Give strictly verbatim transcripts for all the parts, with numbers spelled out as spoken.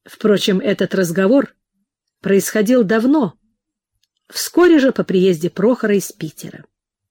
Впрочем, этот разговор происходил давно, вскоре же по приезде Прохора из Питера.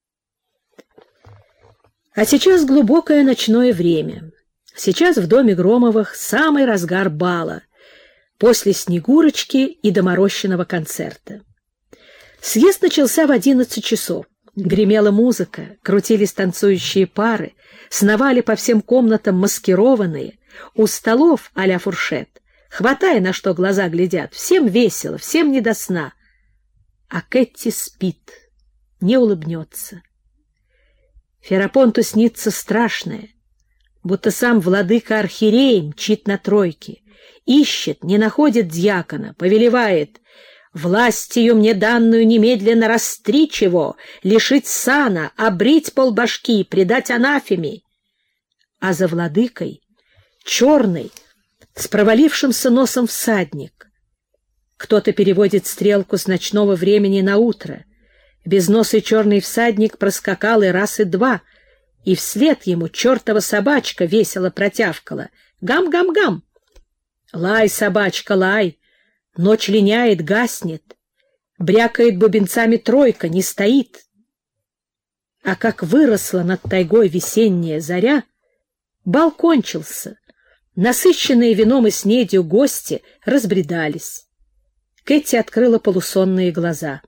А сейчас глубокое ночное время. Сейчас в доме Громовых самый разгар бала, после «Снегурочки» и доморощенного концерта. Съезд начался в одиннадцать часов. Гремела музыка, крутились танцующие пары, сновали по всем комнатам маскированные, у столов а-ля фуршет, хватая на что глаза глядят, всем весело, всем не до сна. А Кэтти спит, не улыбнется. Ферапонту снится страшное, будто сам владыка архиерей мчит на тройке, ищет, не находит дьякона, повелевает: «Властью мне данную немедленно расстричь его, лишить сана, обрить полбашки, предать анафеме». А за владыкой черный, с провалившимся носом всадник. Кто-то переводит стрелку с ночного времени на утро. Безносый черный всадник проскакал и раз, и два, и вслед ему чертова собачка весело протявкала: «Гам-гам-гам!» «Лай, собачка, лай!» Ночь линяет, гаснет, брякает бубенцами тройка, не стоит. А как выросла над тайгой весенняя заря, бал кончился, насыщенные вином и снедью гости разбредались. Кэтти открыла полусонные глаза.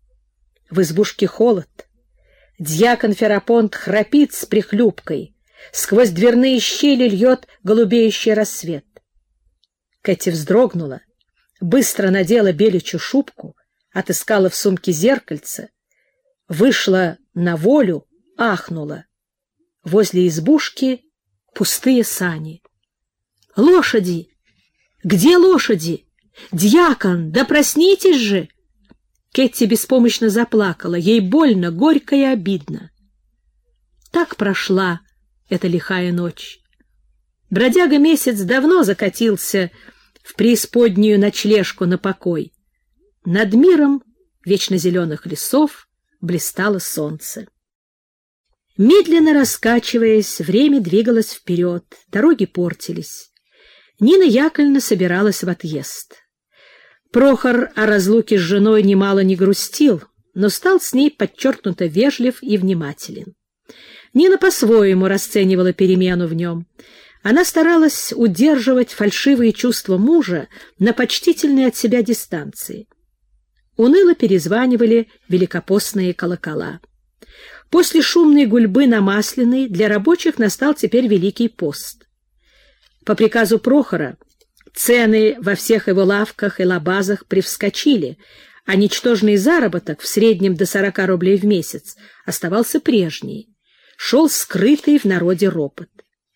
В избушке холод. Дьякон Ферапонт храпит с прихлюпкой, сквозь дверные щели льет голубеющий рассвет. Кэтти вздрогнула, быстро надела беличью шубку, отыскала в сумке зеркальце, вышла на волю, ахнула. Возле избушки пустые сани. «Лошади! Где лошади? Дьякон, да проснитесь же!» Кэтти беспомощно заплакала. Ей больно, горько и обидно. Так прошла эта лихая ночь. Бродяга месяц давно закатился в преисподнюю ночлежку на покой. Над миром вечно зеленых лесов блистало солнце. Медленно раскачиваясь, время двигалось вперед, дороги портились. Нина Яковлевна собиралась в отъезд. Прохор о разлуке с женой немало не грустил, но стал с ней подчеркнуто вежлив и внимателен. Нина по-своему расценивала перемену в нем. Она старалась удерживать фальшивые чувства мужа на почтительной от себя дистанции. Уныло перезванивали великопостные колокола. После шумной гульбы на Масляной для рабочих настал теперь Великий пост. По приказу Прохора цены во всех его лавках и лабазах привскочили, а ничтожный заработок, в среднем до сорока рублей в месяц, оставался прежний. Шел скрытый в народе ропот.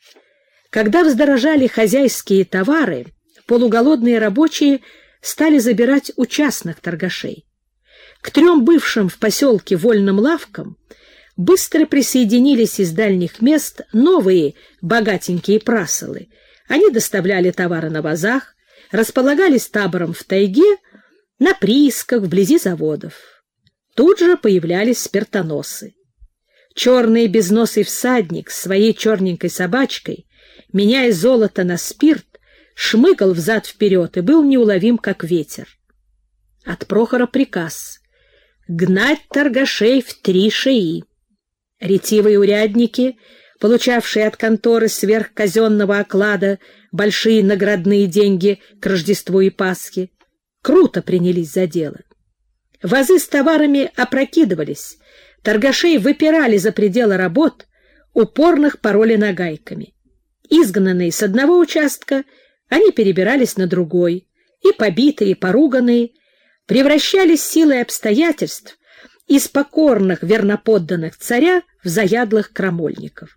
Когда вздорожали хозяйские товары, полуголодные рабочие стали забирать у частных торгашей. К трем бывшим в поселке вольным лавкам быстро присоединились из дальних мест новые богатенькие прасолы. Они доставляли товары на вазах, располагались табором в тайге, на приисках, вблизи заводов. Тут же появлялись спиртоносы. Черный безносый всадник с своей черненькой собачкой, меняя золото на спирт, шмыгал взад-вперед и был неуловим, как ветер. От Прохора приказ — гнать торгашей в три шеи. Ретивые урядники, получавшие от конторы сверх казенного оклада большие наградные деньги к Рождеству и Пасхе, круто принялись за дело. Вазы с товарами опрокидывались, торгашей выпирали за пределы работ, упорных пороли нагайками. Изгнанные с одного участка, они перебирались на другой, и побитые, и поруганные, превращались силой обстоятельств из покорных верноподданных царя в заядлых крамольников.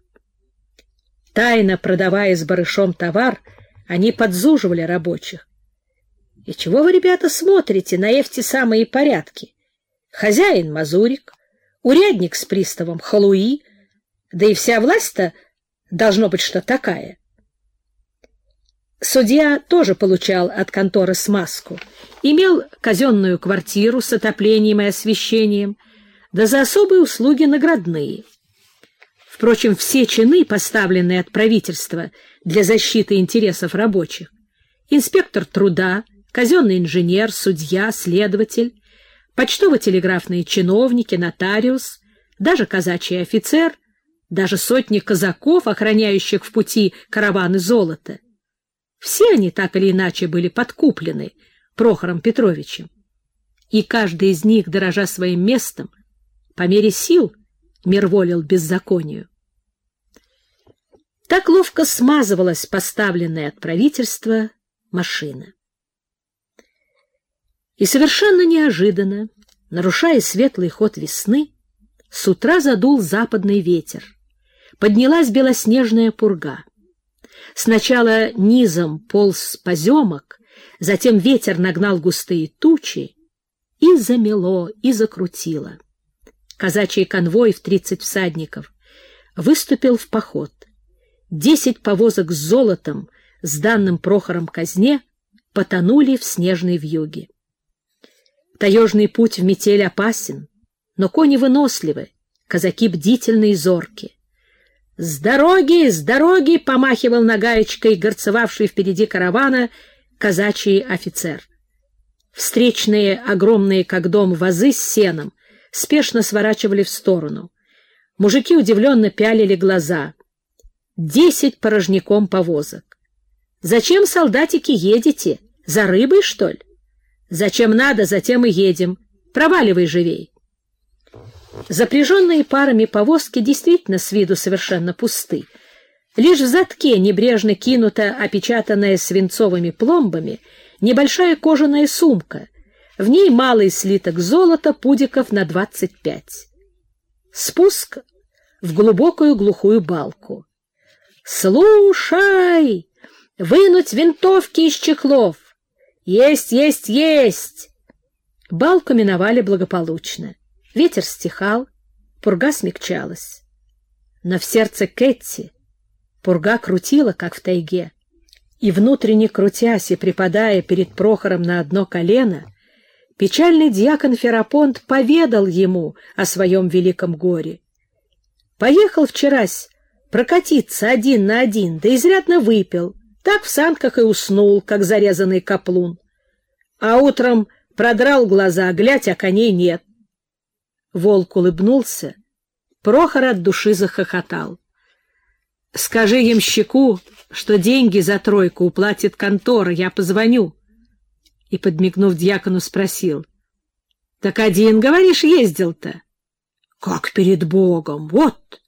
Тайно продавая с барышом товар, они подзуживали рабочих. И чего вы, ребята, смотрите на эти самые порядки? Хозяин мазурик, урядник с приставом халуи, да и вся власть-то должно быть что такая. Судья тоже получал от конторы смазку, имел казенную квартиру с отоплением и освещением, да за особые услуги наградные. Впрочем, все чины, поставленные от правительства для защиты интересов рабочих, инспектор труда, казенный инженер, судья, следователь, почтово-телеграфные чиновники, нотариус, даже казачий офицер, даже сотни казаков, охраняющих в пути караваны золота. Все они так или иначе были подкуплены Прохором Петровичем, и каждый из них, дорожа своим местом, по мере сил мирволил беззаконию. Так ловко смазывалась поставленная от правительства машина. И совершенно неожиданно, нарушая светлый ход весны, с утра задул западный ветер. Поднялась белоснежная пурга. Сначала низом полз поземок, затем ветер нагнал густые тучи и замело, и закрутило. Казачий конвой в тридцать всадников выступил в поход. Десять повозок с золотом, сданным Прохором казне, потонули в снежной вьюге. Таежный путь в метель опасен, но кони выносливы, казаки бдительны и зорки. «С дороги, с дороги!» — помахивал нагаечкой горцевавший впереди каравана казачий офицер. Встречные, огромные как дом, вазы с сеном спешно сворачивали в сторону. Мужики удивленно пялили глаза. Десять порожняком повозок. «Зачем, солдатики, едете? За рыбой, что ли?» «Зачем надо, затем и едем. Проваливай живей». Запряженные парами повозки действительно с виду совершенно пусты. Лишь в задке небрежно кинута, опечатанная свинцовыми пломбами, небольшая кожаная сумка. В ней малый слиток золота пудиков на двадцать пять. Спуск в глубокую глухую балку. «Слушай! Вынуть винтовки из чехлов! Есть, есть, есть!» Балку миновали благополучно. Ветер стихал, пурга смягчалась. Но в сердце Кэтти пурга крутила, как в тайге. И внутренне крутясь и припадая перед Прохором на одно колено, печальный дьякон Ферапонт поведал ему о своем великом горе. Поехал вчерась прокатиться один на один, да изрядно выпил, так в санках и уснул, как зарезанный каплун. А утром продрал глаза, глядь, а коней нет. Волк улыбнулся, Прохор от души захохотал. — Скажи ямщику, что деньги за тройку уплатит контора, я позвоню. И, подмигнув дьякону, спросил: — Так один, говоришь, ездил-то? — Как перед Богом, вот!